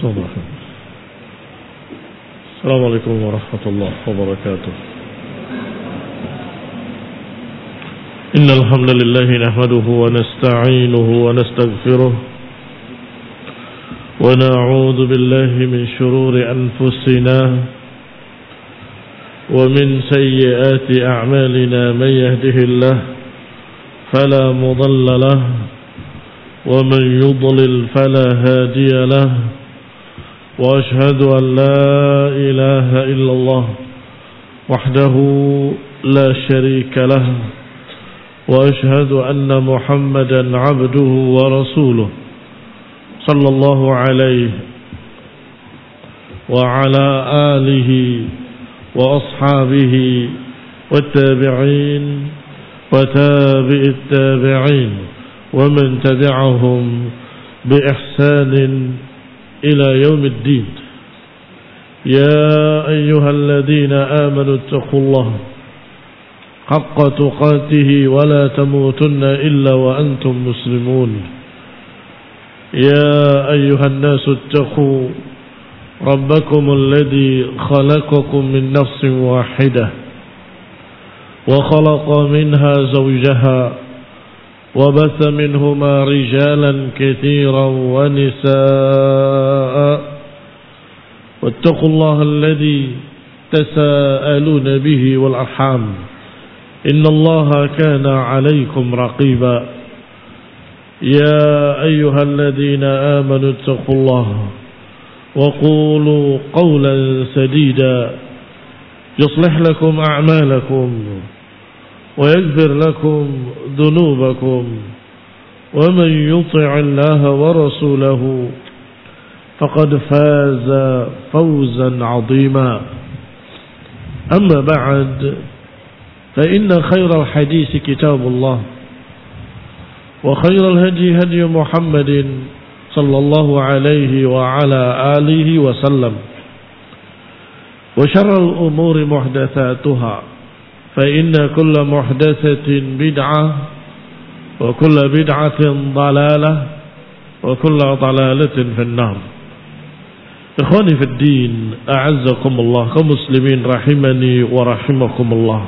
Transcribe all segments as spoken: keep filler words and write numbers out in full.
Assalamualaikum warahmatullahi wabarakatuh. Innal hamdalillah nahmaduhu wa nasta'inuhu wa nastaghfiruh wa na'udzu billahi min shururi anfusina wa min sayyiati a'malina man yahdihillahu fala mudilla lahu ومن يضلل فلا هادي له وأشهد أن لا إله إلا الله وحده لا شريك له وأشهد أن محمدا عبده ورسوله صلى الله عليه وعلى آله وأصحابه والتابعين وتابع التابعين ومن تبعهم بإحسان إلى يوم الدين. يا أيها الذين آمنوا اتقوا الله حق تقاته ولا تموتن إلا وأنتم مسلمون. يا أيها الناس اتقوا ربكم الذي خلقكم من نفس واحدة وخلق منها زوجها وبث منهما رجالا كثيرا ونساء واتقوا الله الذي تساءلون به والأرحام إن الله كان عليكم رقيبا. يا أيها الذين آمنوا اتقوا الله وقولوا قولا سديدا يصلح لكم أعمالكم ويغفر لكم ذنوبكم ومن يطع الله ورسوله فقد فاز فوزا عظيما. أما بعد فإن خير الحديث كتاب الله وخير الهدي هدي محمد صلى الله عليه وعلى آله وسلم وشر الأمور محدثاتها فإن كل محدثة بدعة وكل بدعة ضلالة وكل ضلالة في النار. إخواني في الدين أعزكم الله كمسلمين rahimani wa rahimakumullah.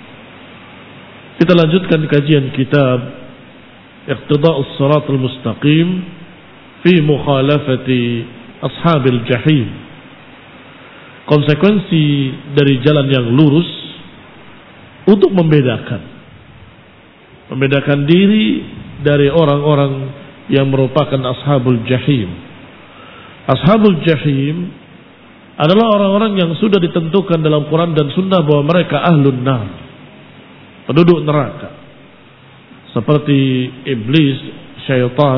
Kita lanjutkan kajian kitab Iqtida'us Shiratal Mustaqim fi mukhalafati ashabil jahim. Konsekuensi dari jalan yang lurus untuk membedakan membedakan diri dari orang-orang yang merupakan ashabul jahim. Ashabul jahim adalah orang-orang yang sudah ditentukan dalam Quran dan Sunnah bahwa mereka ahlun nar, penduduk neraka, seperti iblis, syaitan,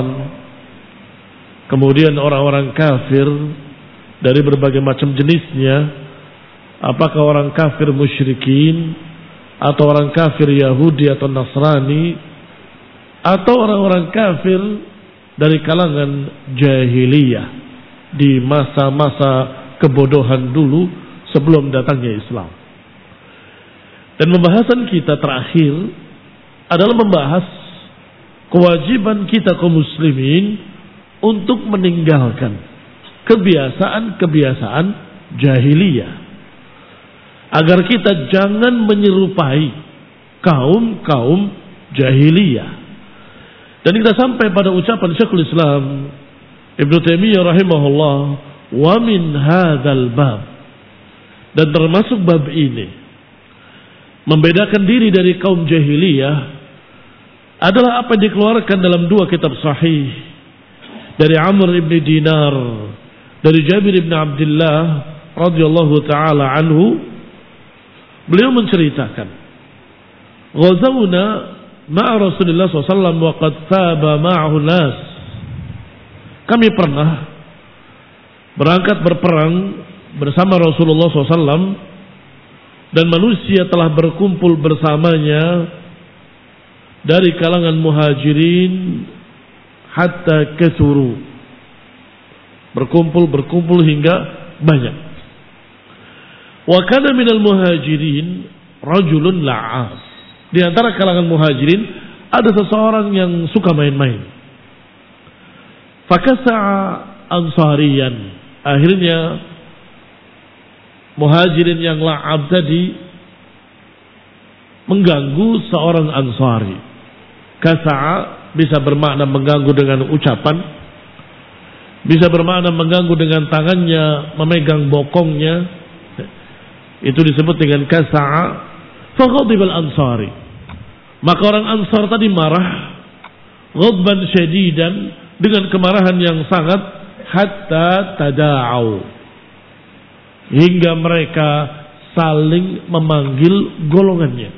kemudian orang-orang kafir dari berbagai macam jenisnya, apakah orang kafir musyrikin atau orang kafir Yahudi atau Nasrani, atau orang-orang kafir dari kalangan jahiliyah di masa-masa kebodohan dulu sebelum datangnya Islam. Dan pembahasan kita terakhir adalah membahas kewajiban kita kaum muslimin untuk meninggalkan kebiasaan-kebiasaan jahiliyah, agar kita jangan menyerupai kaum-kaum jahiliyah. Dan kita sampai pada ucapan Syekhul Islam Ibnu Taimiyah rahimahullah, wa min hadzal bab, dan termasuk bab ini membedakan diri dari kaum jahiliyah adalah apa yang dikeluarkan dalam dua kitab sahih dari Amr ibn Dinar, dari Jabir ibn Abdullah radhiyallahu taala anhu. Beliau menceritakan, ghazawna ma'a Rasulullah sallallahu alaihi wasallam wa qad thaba ma'ahu nas. Kami pernah berangkat berperang bersama Rasulullah sallallahu alaihi wasallam dan manusia telah berkumpul bersamanya dari kalangan muhajirin hatta kathuru, berkumpul-berkumpul hingga banyak. Wa kana minal muhajirin rajulun la'as. Di antara kalangan muhajirin ada seseorang yang suka main-main. Fakasa'a ansariyan. akhirnya Muhajirin yang la'ab tadi mengganggu seorang Ansari. Kasa'a bisa bermakna mengganggu dengan ucapan, bisa bermakna mengganggu dengan tangannya memegang bokongnya. Itu disebut dengan kasa'a. Faghadibal Ansari. Maka orang Ansar tadi marah, ghadban syadidan, dengan kemarahan yang sangat, hatta tada'au, hingga mereka saling memanggil golongannya.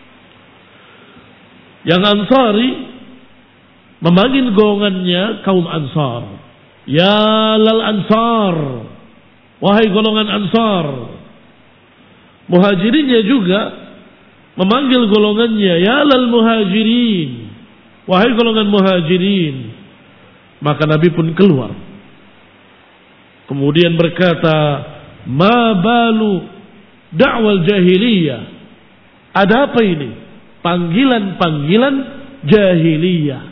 Yang Ansari memanggil golongannya kaum Ansar, ya lal Ansar, wahai golongan Ansar. Muhajirinnya juga memanggil golongannya, ya lal Muhajirin, wahai golongan Muhajirin. Maka Nabi pun keluar, kemudian berkata, ma balu da'wal jahiliyah. Ada apa ini? Panggilan-panggilan jahiliyah.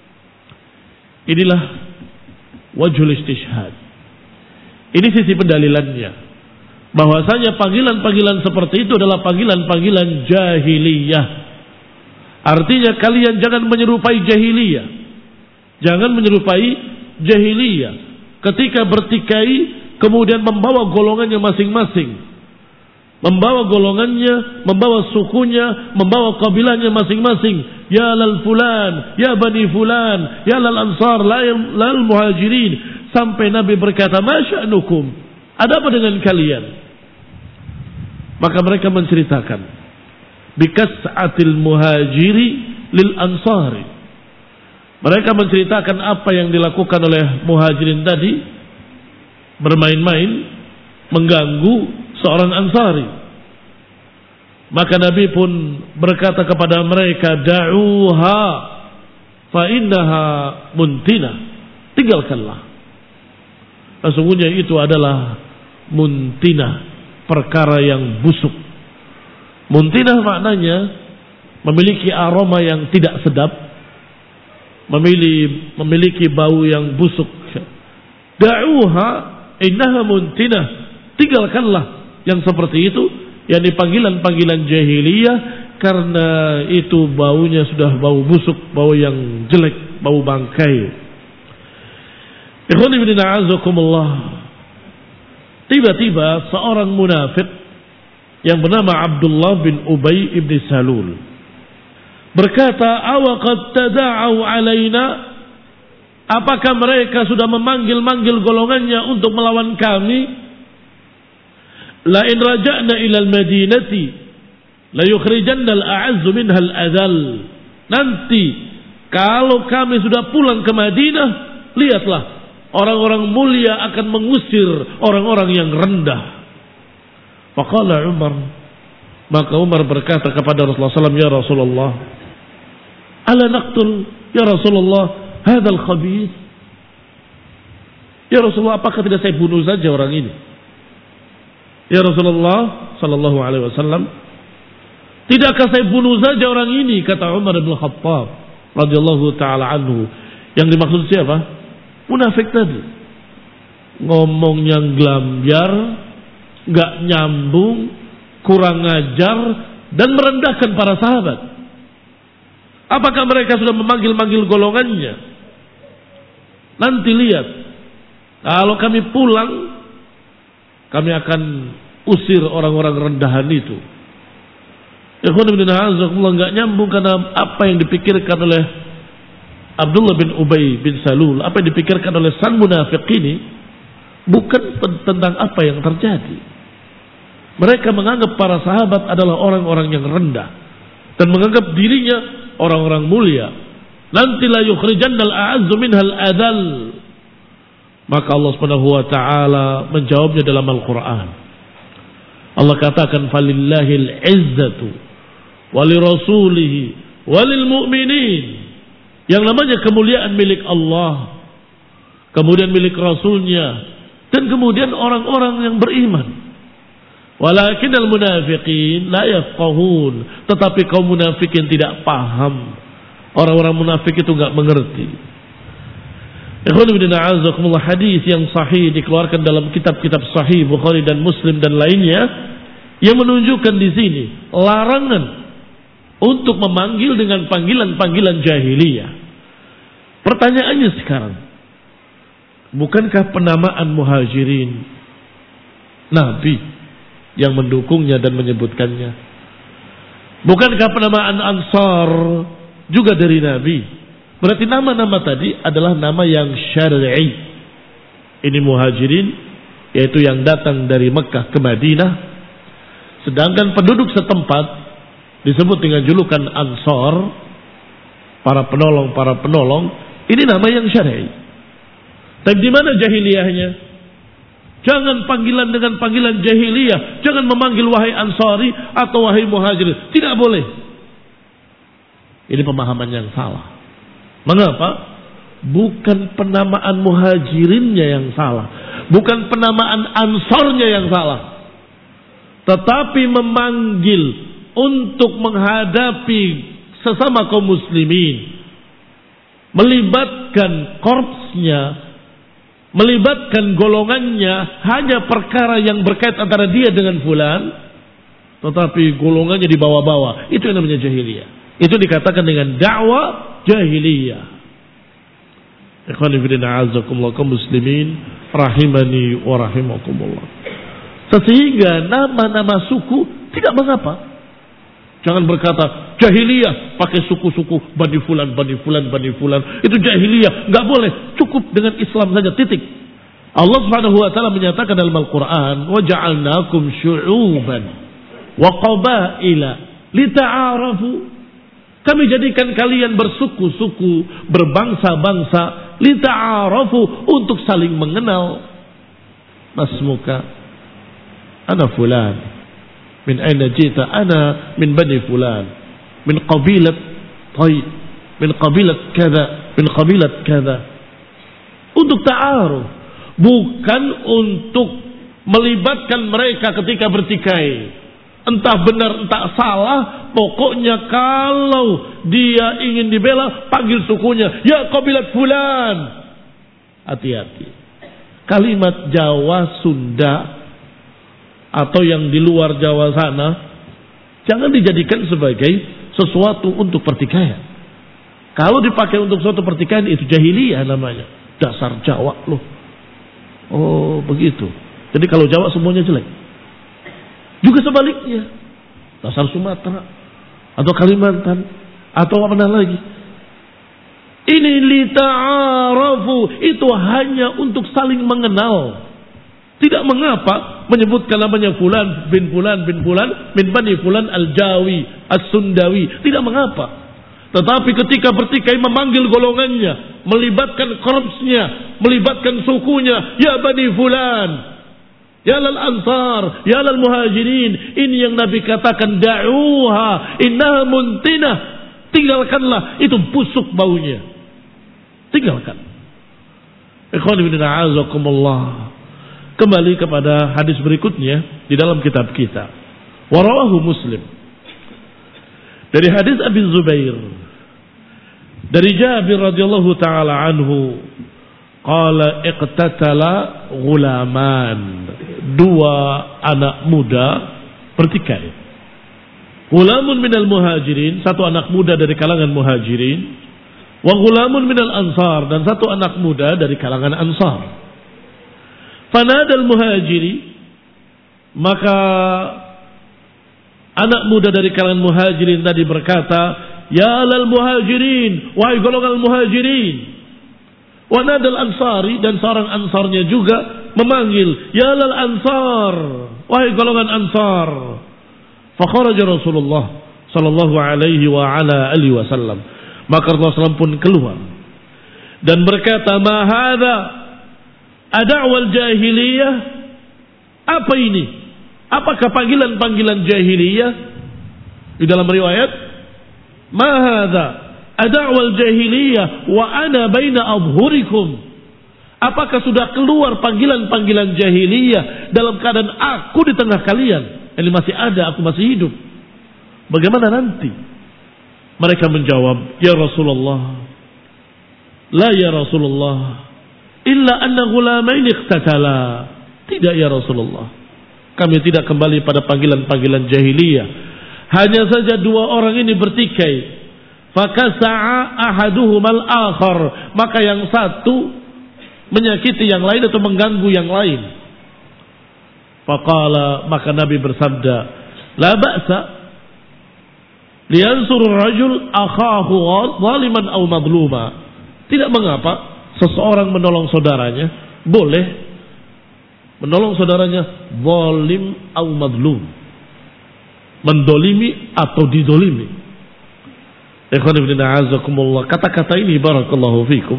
Inilah wajhul istishhad. Ini sisi pendalilannya, bahwasanya panggilan-panggilan seperti itu adalah panggilan-panggilan jahiliyah. Artinya kalian jangan menyerupai jahiliyah. Jangan menyerupai jahiliyah ketika bertikai, kemudian membawa golongannya masing-masing, membawa golongannya, membawa sukunya, membawa kabilahnya masing-masing. Ya lal fulan, ya bani fulan, ya lal ansar, lal muhajirin. Sampai Nabi berkata, ma sya'nukum, ada apa dengan kalian? Maka mereka menceritakan, bikas'atil muhajiri lil ansari. Mereka menceritakan apa yang dilakukan oleh muhajirin tadi, bermain-main, mengganggu seorang Ansari. Maka Nabi pun berkata kepada mereka, da'uha fa innaha muntina. Tinggalkanlah. Sesungguhnya itu adalah muntina, perkara yang busuk. Muntina maknanya memiliki aroma yang tidak sedap, memiliki, memiliki bau yang busuk. Da'uha innaha muntinah. Tinggalkanlah yang seperti itu, yang dipanggilan-panggilan jahiliyah, karena itu baunya sudah bau busuk, bau yang jelek, bau bangkai. Ikhwan ibn a'azakumullah. Tiba-tiba seorang munafik yang bernama Abdullah bin Ubay ibn Salul berkata, awaqad tada'au alaina, apakah mereka sudah memanggil-manggil golongannya untuk melawan kami? La in raja'na ila al-madinati la yukhrijanna al-a'azzu minha al-adhal. Nanti kalau kami sudah pulang ke Madinah, lihatlah orang-orang mulia akan mengusir orang-orang yang rendah. Faqala Umar, maka Umar berkata kepada Rasulullah sallallahu alaihi wasallam, ya Rasulullah, ala naqtul ya Rasulullah hadzal khabith. Ya Rasulullah, apakah tidak saya bunuh saja orang ini? Ya Rasulullah sallallahu alaihi wasallam, tidakkah saya bunuh saja orang ini? Kata Umar bin Khattab radhiyallahu taala anhu. Yang dimaksud siapa? Munafik tadi. Ngomongnya glambyar, enggak nyambung, kurang ajar, dan merendahkan para sahabat. Apakah mereka sudah memanggil-manggil golongannya? Nanti lihat, kalau kami pulang, kami akan usir orang-orang rendahan itu. Ikhwan ibn a'azakumullah, enggak nyambung karena apa yang dipikirkan oleh Abdullah bin Ubay bin Salul, apa yang dipikirkan oleh sang munafik ini bukan tentang apa yang terjadi. Mereka menganggap para sahabat adalah orang-orang yang rendah dan menganggap dirinya orang-orang mulia. Nanti la yukhrijannal a'azzu minhal adhal. Maka Allah Subhanahu wa taala menjawabnya dalam Al-Qur'an. Allah katakan, falillahil izzatu walirasulihi walil mu'minin. Yang namanya kemuliaan milik Allah, kemudian milik Rasulnya, dan kemudian orang-orang yang beriman. Walakinnal munafiqin la yafqahun. Tetapi kaum munafikin tidak paham. Orang-orang munafik itu enggak mengerti. Ikhwan fillah a'azakumullah, hadis yang sahih dikeluarkan dalam kitab-kitab sahih Bukhari dan Muslim dan lainnya yang menunjukkan di sini larangan untuk memanggil dengan panggilan-panggilan jahiliyah. Pertanyaannya sekarang, bukankah penamaan Muhajirin Nabi yang mendukungnya dan menyebutkannya? Bukankah penamaan Ansar juga dari Nabi? Berarti nama-nama tadi adalah nama yang syar'i. Ini Muhajirin, yaitu yang datang dari Mekah ke Madinah. Sedangkan penduduk setempat disebut dengan julukan Ansar, para penolong-para penolong. Ini nama yang syar'i. Tapi di mana jahiliyahnya? Jangan panggilan dengan panggilan jahiliyah. Jangan memanggil wahai Ansari atau wahai Muhajirin. Tidak boleh. Ini pemahaman yang salah. Mengapa? Bukan penamaan Muhajirinnya yang salah, bukan penamaan Ansarnya yang salah, tetapi memanggil untuk menghadapi sesama kaum muslimin, melibatkan korpsnya, melibatkan golongannya, hanya perkara yang berkait antara dia dengan fulan, tetapi golongannya dibawa-bawa. Itu yang namanya jahiliyah. Itu dikatakan dengan dakwah jahiliyah. Ikhwan fillah a'azakumullah, kaum muslimin rahimani wa rahimakumullah. Sehingga nama-nama suku tidak mengapa. Jangan berkata jahiliyah pakai suku-suku Bani Fulan, Bani Fulan, Bani Fulan. Itu jahiliyah, enggak boleh. Cukup dengan Islam saja, titik. Allah Subhanahu wa taala menyatakan dalam Al-Qur'an, "Wa ja'alnakum syu'uban wa qabaila lita'arafu." Kami jadikan kalian bersuku-suku, berbangsa-bangsa, lita'arafu, untuk saling mengenal. Masmuka ana fulan, min aina jita, ana min bani fulan, min qabilat tayyib, min qabilat kada, min qabilat kada. Untuk ta'aruf, bukan untuk melibatkan mereka ketika bertikai. Entah benar entah salah, pokoknya kalau dia ingin dibela, panggil sukunya, ya qabilat fulan. Hati-hati. Kalimat Jawa, Sunda, atau yang di luar Jawa sana, jangan dijadikan sebagai sesuatu untuk pertikaian. Kalau dipakai untuk suatu pertikaian, itu jahiliyah namanya. Dasar Jawa loh. Oh begitu. Jadi kalau Jawa semuanya jelek. Juga sebaliknya, dasar Sumatera atau Kalimantan atau apa lagi. Ini lita'arafu, itu hanya untuk saling mengenal. Tidak mengapa menyebutkan namanya fulan bin fulan bin fulan min bani fulan al-Jawi, as-Sundawi. Tidak mengapa. Tetapi ketika bertikai memanggil golongannya, melibatkan korpsnya, melibatkan sukunya, ya bani fulan, ya lal ansar, ya lal muhajirin. Ini yang Nabi katakan, da'uha innaha muntinah. Tinggalkanlah, itu busuk baunya. Tinggalkan. Ikhwan fillah a'azakumullah. Kembali kepada hadis berikutnya di dalam kitab kita. Wa rawahu Muslim. Dari hadis Abi Zubair, dari Jabir radhiyallahu taala anhu, qala iqtatala ghulaman, dua anak muda bertikai. Ghulamun minal muhajirin, satu anak muda dari kalangan muhajirin, wa ghulamun minal ansar, dan satu anak muda dari kalangan ansar. Fanadal muhajiri, maka anak muda dari kalangan muhajirin tadi berkata, ya lal muhajirin, wahai golongan muhajirin. Wa nadal ansari, dan seorang ansarnya juga memanggil, ya lal ansar, wahai golongan ansar. Fakharaja Rasulullah sallallahu alaihi wa ala alihi wasallam, maka Rasulullah sallallahu alaihi wasallam pun keluar dan berkata, ma hadza ada'wal jahiliyah, apa ini? Apakah panggilan-panggilan jahiliyah? Di dalam riwayat, ma hadza ada'wal jahiliyah wa ana baina adhhurikum. Apakah sudah keluar panggilan-panggilan jahiliyah dalam keadaan aku di tengah kalian? Ini masih ada, aku masih hidup. Bagaimana nanti? Mereka menjawab, ya Rasulullah, la ya Rasulullah, illa anna ghulamain iqtatala. Tidak ya Rasulullah. Kami tidak kembali pada panggilan-panggilan jahiliyah. Hanya saja dua orang ini bertikai. Fakasa'a ahaduhumal akhar. Maka yang satu menyakiti yang lain atau mengganggu yang lain. Faqala, maka Nabi bersabda, la ba'sa liyansuru rajul akhahu zaliman aw madluma. Tidak mengapa seseorang menolong saudaranya, boleh menolong saudaranya zalim aw madlum, mendolimi atau didolimi. Ikhwan ibn a'azakumullah, kata-kata ini barakallahu fikum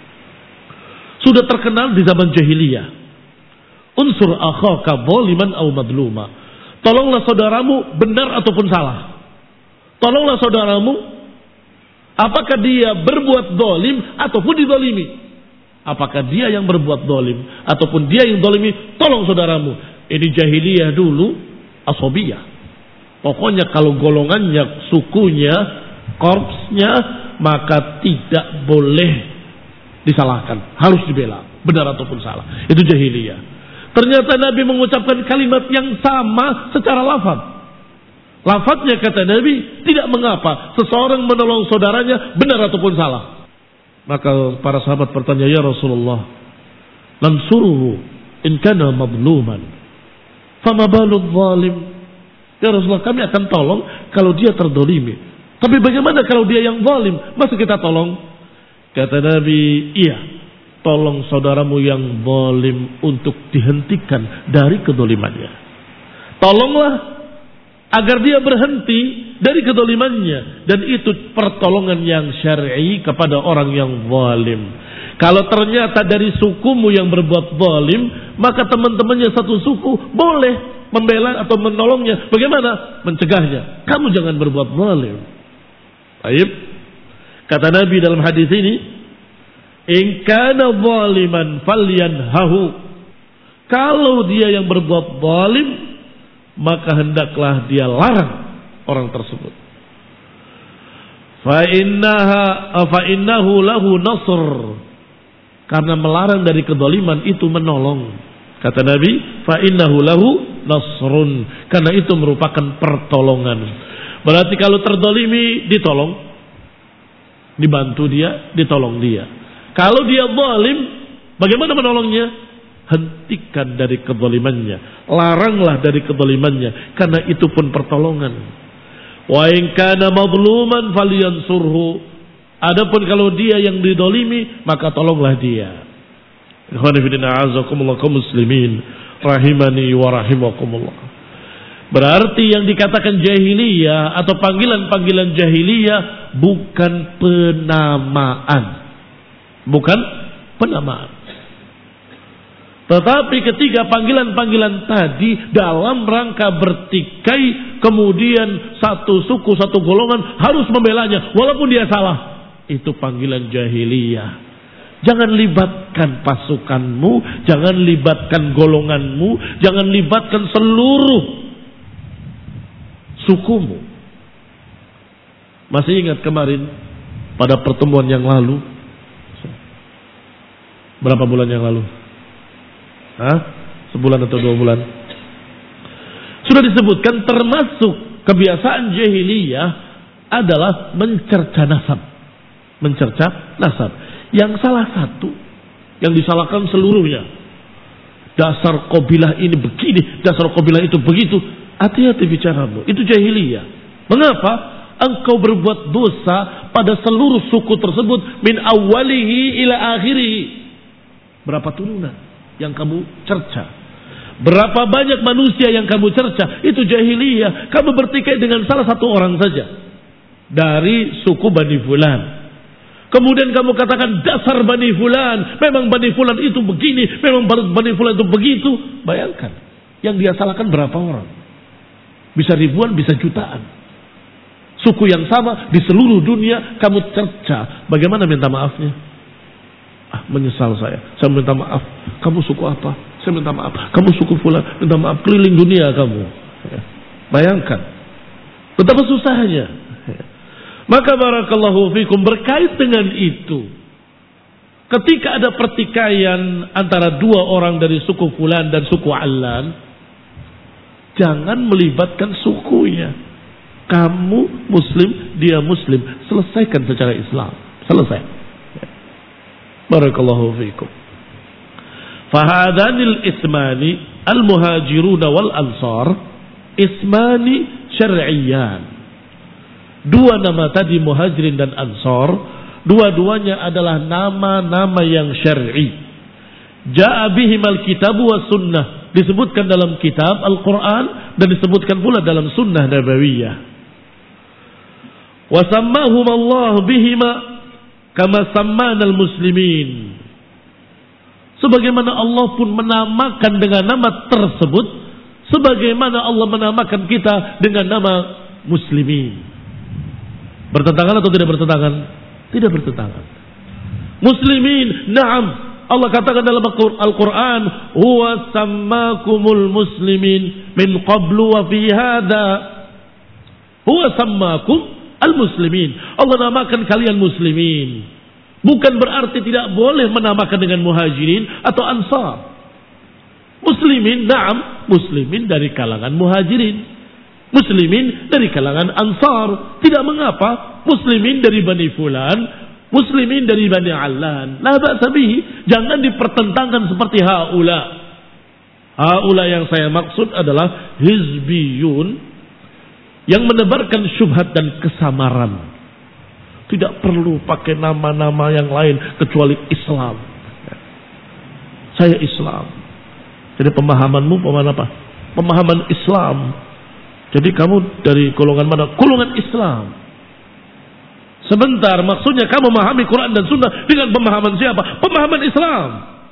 sudah terkenal di zaman jahiliyah. Unsur akhaka zaliman aw madluma. Tolonglah saudaramu benar ataupun salah. Tolonglah saudaramu apakah dia berbuat zalim ataupun dizalimi. Apakah dia yang berbuat zalim ataupun dia yang zalimi, tolong saudaramu. Ini jahiliyah dulu, asabiyah. Pokoknya kalau golongannya, sukunya, korpsnya, maka tidak boleh disalahkan, harus dibela, benar ataupun salah. Itu jahiliyah. Ternyata Nabi mengucapkan kalimat yang sama secara lafaz. Lafaznya kata Nabi, tidak mengapa seseorang menolong saudaranya benar ataupun salah. Maka para sahabat bertanya, ya Rasulullah, lansuruhu in kana madluman, fama balul zalim. Ya Rasulullah, kami akan tolong kalau dia terdolimi. Tapi bagaimana kalau dia yang zalim? Masa kita tolong? Kata Nabi, iya, tolong saudaramu yang zalim untuk dihentikan dari kedolimannya. Tolonglah agar dia berhenti dari kedolimannya. Dan itu pertolongan yang syar'i kepada orang yang zalim. Kalau ternyata dari sukumu yang berbuat zalim, maka teman-temannya satu suku boleh membela atau menolongnya. Bagaimana? Mencegahnya. Kamu jangan berbuat zalim. Baik. Kata Nabi dalam hadis ini, in kana zaliman falyanhahu. Kalau dia yang berbuat zalim, maka hendaklah dia larang orang tersebut. Fa innaha fa innahu lahu nasr. Karena melarang dari kezaliman itu menolong. Kata Nabi, fa innahu lahu nasrun. Karena itu merupakan pertolongan. Berarti kalau terzalimi ditolong, dibantu dia, ditolong dia. Kalau dia zalim, bagaimana menolongnya? Hentikan dari kezalimannya, laranglah dari kezalimannya, karena itu pun pertolongan. Wa in kana madluman falyansurhu. Adapun kalau dia yang didolimi, maka tolonglah dia. Ikhwan fillah a'azakumullah kaum muslimin rahimani wa rahimakumullah. Berarti yang dikatakan jahiliyah atau panggilan-panggilan jahiliyah bukan penamaan. Bukan penamaan. Tetapi ketika panggilan-panggilan tadi dalam rangka bertikai, kemudian satu suku, satu golongan harus membelanya walaupun dia salah, itu panggilan jahiliyah. Jangan libatkan pasukanmu, jangan libatkan golonganmu, jangan libatkan seluruh sukumu. Masih ingat kemarin pada pertemuan yang lalu, berapa bulan yang lalu? Hah? Sebulan atau dua bulan? Sudah disebutkan termasuk kebiasaan jahiliyah adalah mencerca nasab. Mencerca nasab. Yang salah satu, yang disalahkan seluruhnya. Dasar kabilah ini begini, dasar kabilah itu begitu. Hati-hati bicaramu, itu jahiliyah. Mengapa? Engkau berbuat dosa pada seluruh suku tersebut, min awalihi ila akhirihi. Berapa turunan yang kamu cerca? Berapa banyak manusia yang kamu cerca? Itu jahiliyah. Kamu bertikai dengan salah satu orang saja dari suku Bani Fulan. Kemudian kamu katakan dasar Bani Fulan, memang Bani Fulan itu begini, memang Bani Fulan itu begitu. Bayangkan, yang dia salahkan berapa orang? Bisa ribuan, bisa jutaan. Suku yang sama di seluruh dunia kamu cerca. Bagaimana minta maafnya? Ah, menyesal saya. Saya minta maaf. Kamu suku apa? Saya minta maaf. Kamu suku Fulan, minta maaf. Keliling dunia kamu. Bayangkan betapa susahnya. Maka barakallahu fikum, berkait dengan itu, ketika ada pertikaian antara dua orang dari suku Fulan dan suku Allan, jangan melibatkan sukunya. Kamu Muslim, dia Muslim. Selesaikan secara Islam. Selesai. Barakallahu fiikum. Fahadanil ismani al-muhajiruna wal ansar ismani syar'iyyan. Dua nama tadi muhajirin dan ansar, dua-duanya adalah nama-nama yang syar'i. Ja'a bihimal kitab wa sunnah. Disebutkan dalam kitab Al-Quran dan disebutkan pula dalam sunnah nabawiyah. Wa sammahum Allah bihima kama sammanal muslimin. Sebagaimana Allah pun menamakan dengan nama tersebut, sebagaimana Allah menamakan kita dengan nama muslimin. Bertentangan atau tidak bertentangan? Tidak bertentangan. Muslimin, na'am. Allah katakan dalam Al-Quran, huwa sammakumul muslimin min qablu wa fi hada. Huwa sammakum al-muslimin. Allah namakan kalian muslimin. Bukan berarti tidak boleh menamakan dengan muhajirin atau ansar. Muslimin, na'am. Muslimin dari kalangan muhajirin. Muslimin dari kalangan ansar. Tidak mengapa. Muslimin dari Bani Fulan. Muslimin dari Bani Allan. La ba'sa bihi. Jangan dipertentangkan seperti haula. Haula yang saya maksud adalah hizbiyun yang menebarkan syubhat dan kesamaran. Tidak perlu pakai nama-nama yang lain kecuali Islam. Saya Islam. Jadi pemahamanmu pemahaman apa? Pemahaman Islam. Jadi kamu dari golongan mana? Golongan Islam. Sebentar, maksudnya kamu memahami Quran dan Sunnah dengan pemahaman siapa? Pemahaman Islam.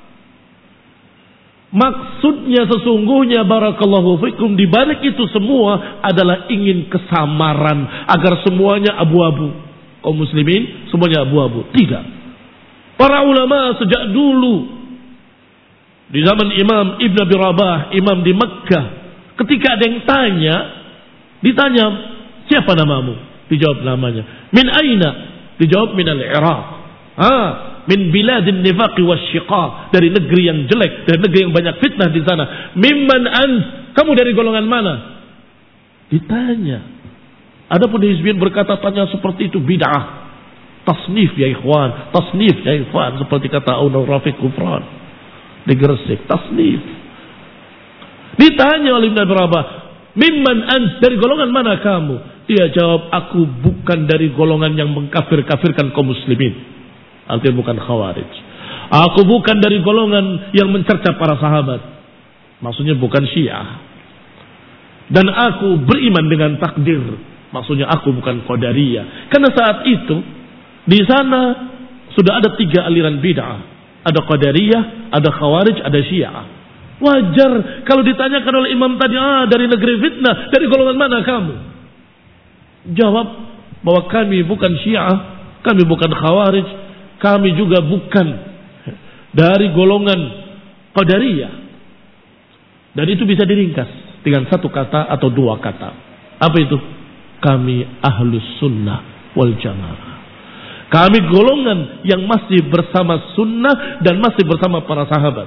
Maksudnya sesungguhnya barakallahu fikum di balik itu semua adalah ingin kesamaran agar semuanya abu-abu. Kaum muslimin semuanya abu-abu. Tidak. Para ulama sejak dulu di zaman Imam Ibn Abi Rabah, imam di Mekkah, ketika ada yang tanya, ditanya, siapa namamu? Dijawab namanya. Min aina? Dijawab min al-Iraq. Ah, min biladin nifaqi wasyiqaq, dari negeri yang jelek, dari negeri yang banyak fitnah di sana. Mimman ant? Kamu dari golongan mana? Ditanya. Adapun hizbiyin berkata tanya seperti itu bid'ah. Tasnif ya ikhwan, tasnif ya ikhwan, seperti kata Aunur Rafiq Gufran di Gresik, tasnif. Ditanya oleh Ibn Abi Rabah, mimman ant? Dari golongan mana kamu? Dia jawab, aku bukan dari golongan yang mengkafir-kafirkan kaum muslimin. Artinya bukan khawarij. Aku bukan dari golongan yang mencerca para sahabat. Maksudnya bukan Syiah. Dan aku beriman dengan takdir. Maksudnya aku bukan Qadariyah. Karena saat itu di sana sudah ada tiga aliran bid'ah. Ada Qadariyah, ada Khawarij, ada Syiah. Wajar kalau ditanyakan oleh imam tadi, ah dari negeri fitnah, dari golongan mana kamu? Jawab bahwa kami bukan Syiah, kami bukan Khawarij, kami juga bukan dari golongan Qadariyah. Dan itu bisa diringkas dengan satu kata atau dua kata. Apa itu? Kami ahlus sunnah wal jamaah. Kami golongan yang masih bersama sunnah dan masih bersama para sahabat.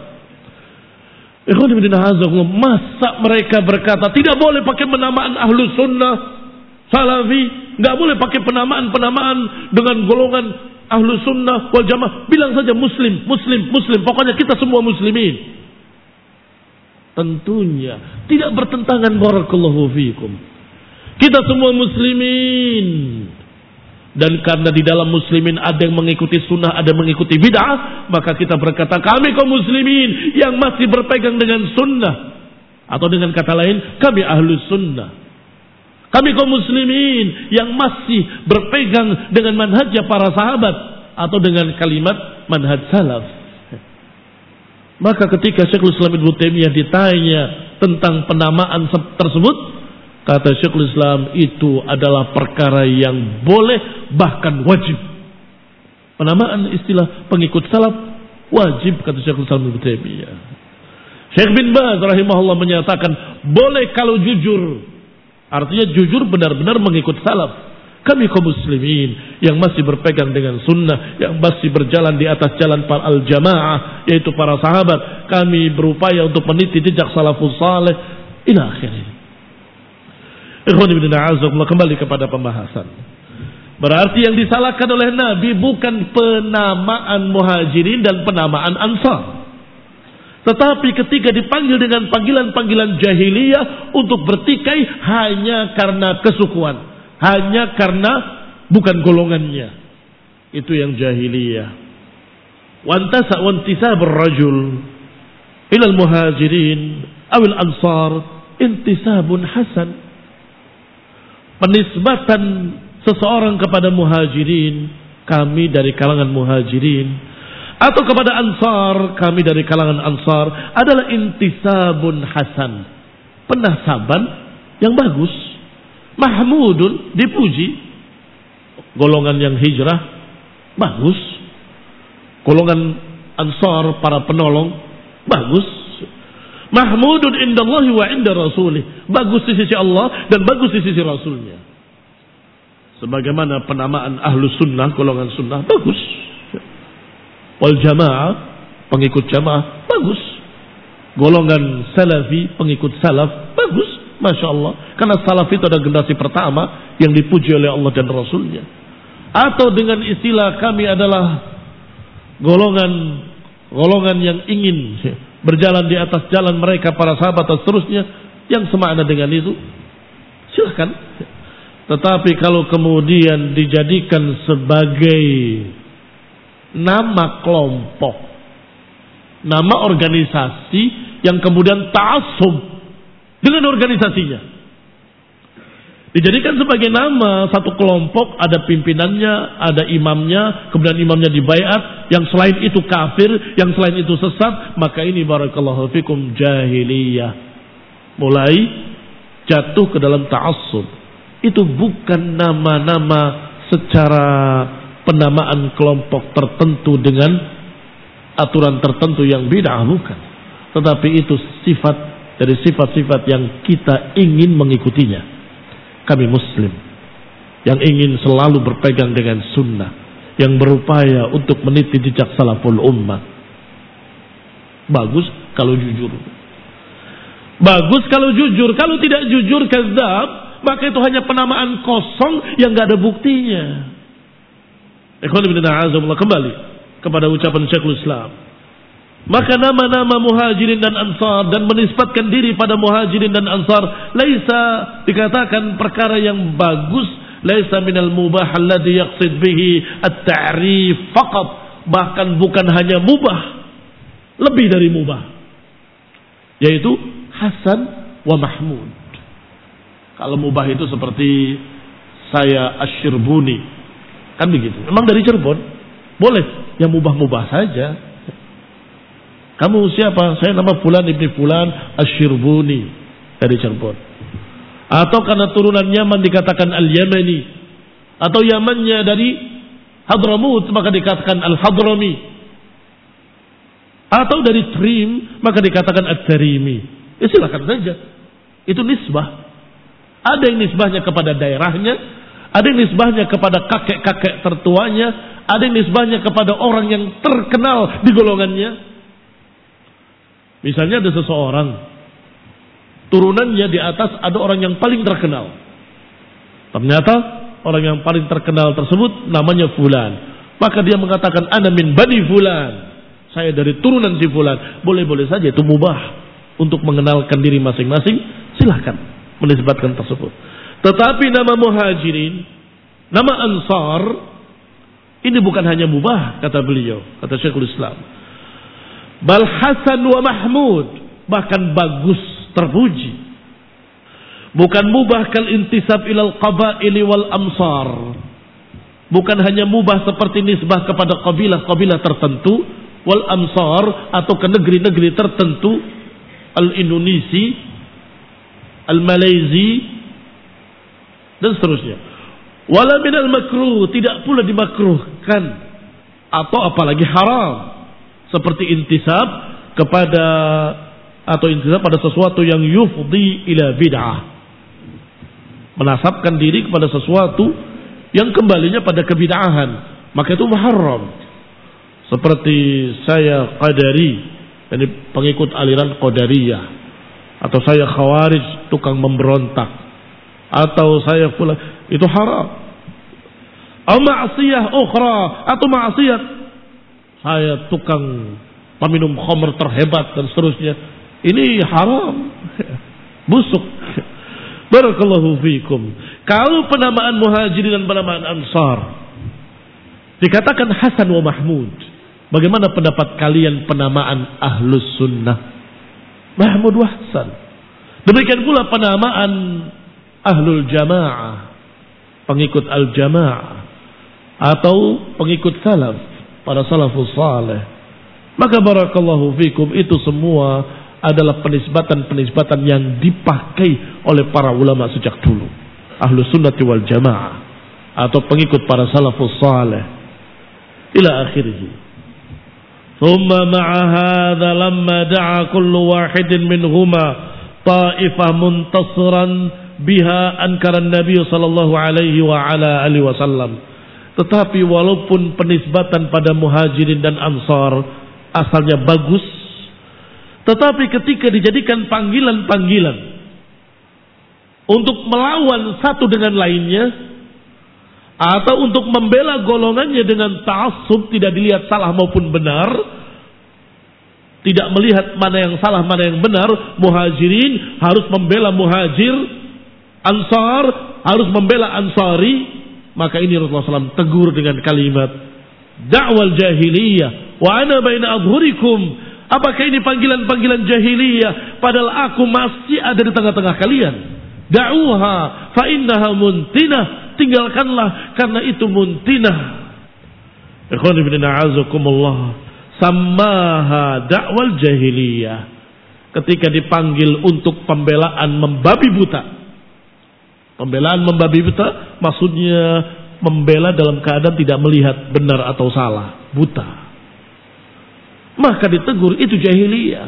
Masa mereka berkata tidak boleh pakai penamaan ahlus sunnah salafi, nggak boleh pakai penamaan-penamaan dengan golongan ahlus sunnah wal jamaah. Bilang saja muslim, muslim, muslim. Pokoknya kita semua muslimin. Tentunya tidak bertentangan, barakallahu fiikum. Kita semua muslimin. Dan karena di dalam muslimin ada yang mengikuti sunnah, ada yang mengikuti bid'ah, maka kita berkata kami kaum muslimin yang masih berpegang dengan sunnah. Atau dengan kata lain, kami ahlus sunnah. Kami kaum muslimin yang masih berpegang dengan manhajnya para sahabat. Atau dengan kalimat manhaj salaf. Maka ketika Syekhul Islam Ibnu Taimiyah ditanya tentang penamaan tersebut, kata Syekhul Islam, itu adalah perkara yang boleh bahkan wajib. Penamaan istilah pengikut salaf wajib, kata Syekhul Islam Ibnu Taimiyah. Syekh bin Baz rahimahullah menyatakan boleh kalau jujur. Artinya jujur benar-benar mengikut salaf. Kami kaum muslimin yang masih berpegang dengan sunnah, yang masih berjalan di atas jalan para al-jamaah, yaitu para sahabat, kami berupaya untuk meniti jejak salafus saleh ila akhirnya. Ikhwan ibn a'azakumullah, kembali kepada pembahasan. Berarti yang disalahkan oleh Nabi bukan penamaan muhajirin dan penamaan ansar. Tetapi ketika dipanggil dengan panggilan-panggilan jahiliyah untuk bertikai hanya karena kesukuan, hanya karena bukan golongannya. Itu yang jahiliyah. Wantasa wantisabur rajul ilal muhajirin awil ansar intisabun hasan. Penisbatan seseorang kepada muhajirin, kami dari kalangan muhajirin, atau kepada ansar, kami dari kalangan ansar, adalah intisabun hasan, penasaban yang bagus, mahmudun, dipuji. Golongan yang hijrah bagus, golongan ansar para penolong bagus, mahmudun indallahi wa inda rasulih, bagus di sisi Allah dan bagus di sisi Rasulnya. Sebagaimana penamaan ahlu sunnah, golongan sunnah bagus, wal jamaah, pengikut jamaah bagus, golongan salafi, pengikut salaf bagus, masya Allah, karena salaf itu adalah generasi pertama yang dipuji oleh Allah dan Rasulnya. Atau dengan istilah kami adalah golongan golongan yang ingin berjalan di atas jalan mereka para sahabat dan seterusnya, yang semakna dengan itu, silahkan. Tetapi kalau kemudian dijadikan sebagai nama kelompok, nama organisasi yang kemudian ta'assub dengan organisasinya, dijadikan sebagai nama satu kelompok, ada pimpinannya, ada imamnya, kemudian imamnya dibaiat, yang selain itu kafir, yang selain itu sesat, maka ini barakallahu fikum jahiliyah, mulai jatuh ke dalam ta'assub. Itu bukan nama-nama secara penamaan kelompok tertentu dengan aturan tertentu yang bid'ah, bukan. Tetapi itu sifat dari sifat-sifat yang kita ingin mengikutinya. Kami muslim yang ingin selalu berpegang dengan sunnah, yang berupaya untuk meniti jejak salaful ummah. Bagus kalau jujur. Bagus kalau jujur. Kalau tidak jujur, kadzab, maka itu hanya penamaan kosong yang gak ada buktinya. Ikhwan ibn a'azakumullah, kembali kepada ucapan Syekhul Islam. Maka nama-nama muhajirin dan ansar dan menisbatkan diri pada muhajirin dan ansar, laisa dikatakan perkara yang bagus, laisa minal mubah alladhi yaqsid bihi at-ta'rif faqat, bahkan bukan hanya mubah, lebih dari mubah, yaitu hasan wa mahmud. Kalau mubah itu seperti saya Asy-Syirbuni, kan begitu. Memang dari Cirebon, boleh yang mubah-mubah saja. Kamu siapa? Saya nama Fulan ibni Fulan Asy-Syirbuni, dari Cirebon. Atau karena turunan Yaman dikatakan Al-Yamani, atau Yamannya dari Hadramut maka dikatakan Al-Hadrami, atau dari Trim maka dikatakan At-Tarimi. Ya silakan saja, itu nisbah. Ada yang nisbahnya kepada daerahnya, ada yang nisbahnya kepada kakek-kakek tertuanya, ada yang nisbahnya kepada orang yang terkenal di golongannya. Misalnya ada seseorang, turunannya di atas ada orang yang paling terkenal. Ternyata orang yang paling terkenal tersebut namanya Fulan. Maka dia mengatakan, ana min bani Fulan, saya dari turunan si Fulan. Boleh-boleh saja, itu mubah untuk mengenalkan diri masing-masing, silahkan menisbatkan tersebut. Tetapi nama muhajirin, nama ansar, ini bukan hanya mubah, kata beliau, kata Syekhul Islam, bal hasan wa mahmud, bahkan bagus, terpuji. Bukan mubah kal intisab ilal qabaili wal amsar, bukan hanya mubah seperti nisbah kepada kabilah-kabilah tertentu, wal amsar, atau ke negeri-negeri tertentu, al-Indonesi, Al-Malayzi, dan seterusnya. Wala minal makruh, tidak pula dimakruhkan atau apalagi haram, seperti intisab kepada atau intisab pada sesuatu yang yufdi ila bid'ah, menasabkan diri kepada sesuatu yang kembalinya pada kebid'ahan, maka itu muharram. Seperti saya Qadari, ini pengikut aliran Qadariyah, atau saya Khawarij, tukang memberontak, atau saya pula, itu haram. Atau ma'siyah ukhra, atau maksiat, saya tukang peminum khamr terhebat dan seterusnya, ini haram, busuk. Barakallahu fikum. Kalau penamaan Muhajirin dan penamaan Ansar dikatakan Hasan wa Mahmud, bagaimana pendapat kalian penamaan Ahlus Sunnah? Mahmud wa Hasan. Demikian pula penamaan Ahlul Jamaah, pengikut Al-Jamaah, atau pengikut salaf, para salafus salih. Maka barakallahu fikum, itu semua adalah penisbatan-penisbatan yang dipakai oleh para ulama sejak dulu. Ahlus Sunnati wal Jamaah, atau pengikut para salafus salih ila akhirih. Thumma ma'a hadha lamma da'a kullu wahidin minhuma ta'ifah muntasiran biha ankara Nabi sallallahu alaihi wa ala alihi wasallam. Tetapi walaupun penisbatan pada Muhajirin dan Ansar asalnya bagus, tetapi ketika dijadikan panggilan-panggilan untuk melawan satu dengan lainnya, atau untuk membela golongannya dengan ta'assub, tidak dilihat salah maupun benar, tidak melihat mana yang salah mana yang benar, Muhajirin harus membela Muhajir, Ansar harus membela Ansari, maka ini Rasulullah shallallahu alaihi wasallam tegur dengan kalimat da'wal jahiliyah wa ana baina adhurikum. Apakah ini panggilan-panggilan jahiliyah padahal aku masih ada di tengah-tengah kalian? Da'uha fa innaha muntinah, tinggalkanlah karena itu muntinah. Ikhwan ibn a'azakumullah, sammaha da'wal jahiliyah, ketika dipanggil untuk pembelaan membabi buta. Pembelaan membabi buta maksudnya membela dalam keadaan tidak melihat benar atau salah, buta. Maka ditegur itu jahiliyah.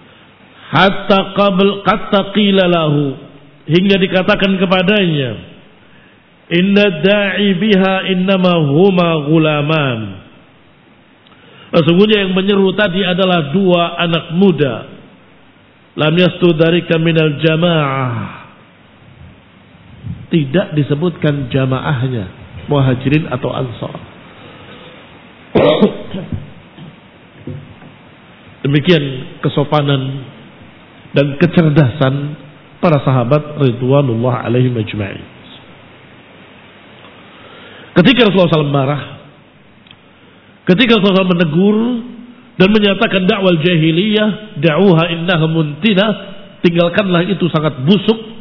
Hatta qabl qatta qila lahu, hingga dikatakan kepadanya, inna da'i biha innama huma ghulaman. Sesungguhnya yang menyeru tadi adalah dua anak muda. Lam yastudarika minal jamaah. Tidak disebutkan jamaahnya, Muhajirin atau Ansar. Demikian kesopanan dan kecerdasan para sahabat ridwanullah alaihim ajma'in. Ketika Rasulullah shallallahu alaihi wasallam marah, ketika Rasulullah shallallahu alaihi wasallam menegur dan menyatakan dakwal jahiliyah, da'uha innaha muntinah, tinggalkanlah itu sangat busuk,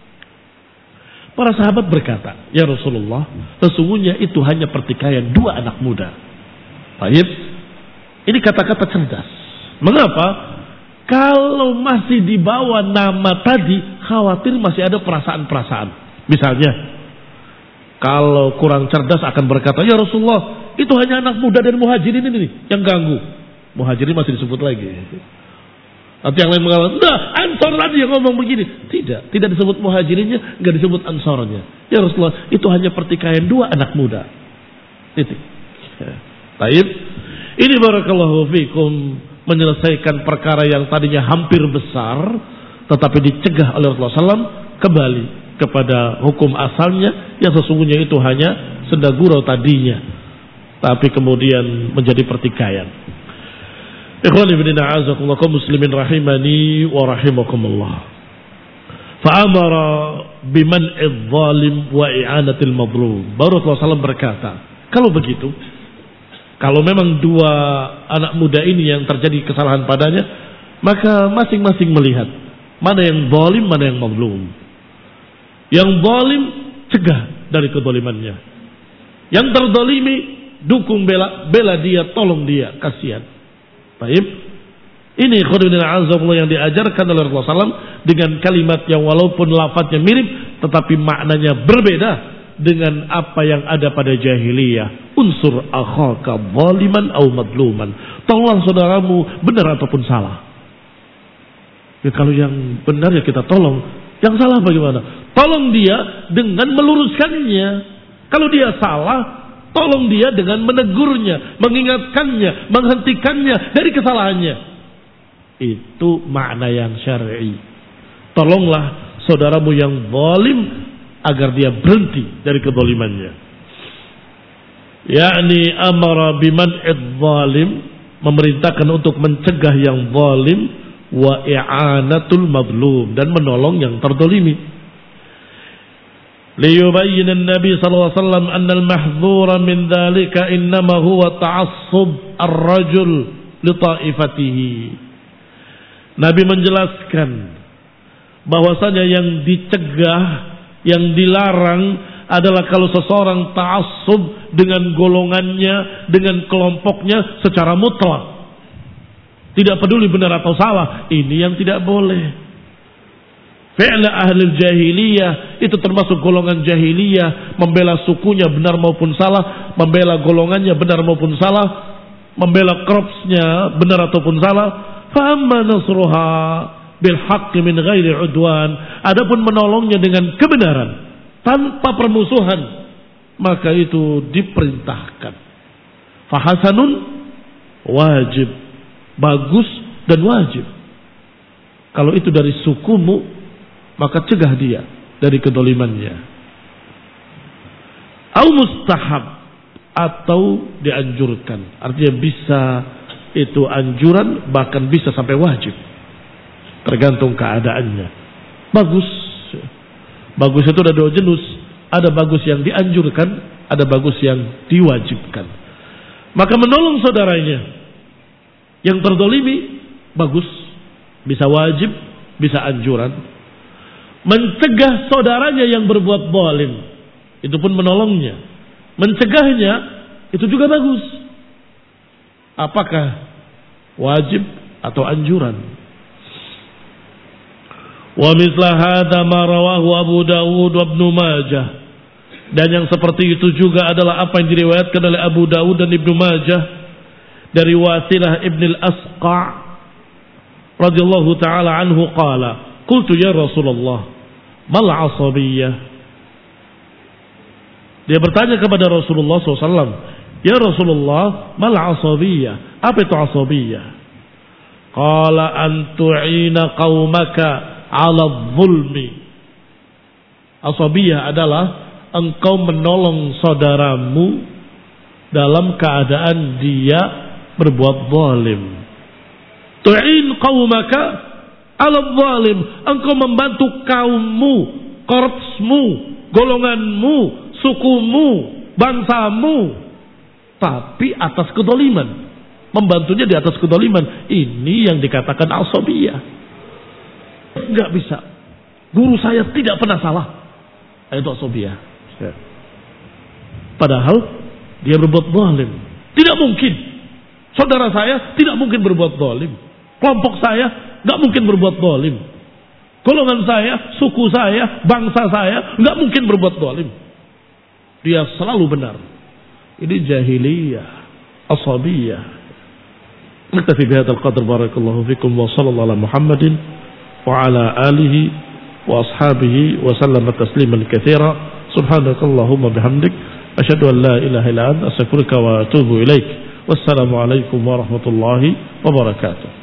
para sahabat berkata, ya Rasulullah, sesungguhnya itu hanya pertikaian dua anak muda. Baik, ini kata-kata cerdas. Mengapa? Kalau masih dibawa nama tadi, khawatir masih ada perasaan-perasaan. Misalnya, kalau kurang cerdas akan berkata, ya Rasulullah, itu hanya anak muda dan Muhajirin ini yang ganggu. Muhajirin masih disebut lagi. Nanti yang lain mengatakan, nah Ansar tadi yang ngomong begini. Tidak, tidak disebut Muhajirinnya, nggak disebut Ansarnya. Ya Rasulullah, itu hanya pertikaian dua anak muda. Titik. Taib. Ini barakallahu fikum, menyelesaikan perkara yang tadinya hampir besar, tetapi dicegah oleh Rasulullah shallallahu alaihi wasallam kembali kepada hukum asalnya, yang sesungguhnya itu hanya senda gurau tadinya, tapi kemudian menjadi pertikaian. Ikhwani ibn a'azakumullah, kaum muslimin rahimani wa rahimakumullah. Fa'amara biman'idh zalim wa i'anatil madlum. Baru Rasulullah shallallahu alaihi wasallam berkata, kalau begitu, kalau memang dua anak muda ini yang terjadi kesalahan padanya, maka masing-masing melihat mana yang zalim, mana yang madlum. Yang zalim cegah dari kezalimannya. Yang terzalimi dukung, bela, bela dia, tolong dia, kasihan. Baik, ini khudunil azamullah yang diajarkan oleh Rasulullah shallallahu alaihi wasallam dengan kalimat yang walaupun lafadznya mirip, tetapi maknanya berbeda dengan apa yang ada pada jahiliyah. Unsur akhaka zaliman au madluman. Tolong saudaramu benar ataupun salah. Ya kalau yang benar ya kita tolong. Yang salah bagaimana? Tolong dia dengan meluruskannya. Kalau dia salah, tolong dia dengan menegurnya, mengingatkannya, menghentikannya dari kesalahannya. Itu makna yang syar'i. Tolonglah saudaramu yang zalim agar dia berhenti dari kezalimannya. Yakni amara biman'idz zalim, memerintahkan untuk mencegah yang zalim, wa i'anatul mazlum, dan menolong yang terzalimi. Liyubayyin an-nabi sallallahu alaihi wasallam anna al-mahdhura min dhalika innama huwa ta'assub ar-rajul li ta'ifatihi. Nabi menjelaskan bahwasanya yang dicegah, yang dilarang adalah kalau seseorang ta'assub dengan golongannya, dengan kelompoknya secara mutlak. Tidak peduli benar atau salah, ini yang tidak boleh. Fi'la ahli jahiliyah itu termasuk golongan jahiliyah, membela sukunya benar maupun salah, membela golongannya benar maupun salah, membela korpsnya benar ataupun salah. Fa amma nasruha bil haqqi min ghairi udwan, adapun menolongnya dengan kebenaran tanpa permusuhan, maka itu diperintahkan. Fa hasanun, wajib, bagus dan wajib. Kalau itu dari sukumu, maka cegah dia dari kedolimannya. Au mustahab, atau dianjurkan. Artinya bisa itu anjuran, bahkan bisa sampai wajib. Tergantung keadaannya. Bagus. Bagus itu ada dua jenis. Ada bagus yang dianjurkan, ada bagus yang diwajibkan. Maka menolong saudaranya yang terdolimi, bagus. Bisa wajib, bisa anjuran. Mencegah saudaranya yang berbuat zalim, itu pun menolongnya. Mencegahnya, itu juga bagus. Apakah wajib atau anjuran? Wa misla hadza ma rawahu Abu Dawud wa Ibnu Majah. Dan yang seperti itu juga adalah apa yang diriwayatkan oleh Abu Dawud dan Ibnu Majah dari Wasilah Ibn al-Asqa' radhiyallahu taala anhu qala, qultu ya Rasulullah, mal asabiyah? Dia bertanya kepada Rasulullah sallallahu alaihi wasallam, ya Rasulullah, mal asabiyah? Apa itu asabiyah? Qala an tu'ina qaumaka 'ala dzulmi. Asabiyah adalah engkau menolong saudaramu dalam keadaan dia berbuat zalim. Tu'in qaumaka 'ala zalim, engkau membantu kaummu, korpsmu, golonganmu, sukumu, bangsamu, tapi atas kedoliman. Membantunya di atas kedoliman. Ini yang dikatakan asabiyah. Enggak bisa. Guru saya tidak pernah salah. Itu asabiyah. Padahal dia berbuat zalim. Tidak mungkin. Saudara saya tidak mungkin berbuat zalim. Kelompok saya enggak mungkin berbuat zalim. Golongan saya, suku saya, bangsa saya enggak mungkin berbuat zalim. Dia selalu benar. Ini jahiliyah, asabiyah. Naktafi bihadzal qadr, barakallahu fikum wa sallallahu ala Muhammadin wa ala alihi wa ashabihi wa sallama tasliman katsira. Subhanakallahumma bihamdik asyhadu an la ilaha illa anta astaghfiruka wa atubu ilaik. Wassalamu alaikum warahmatullahi wabarakatuh.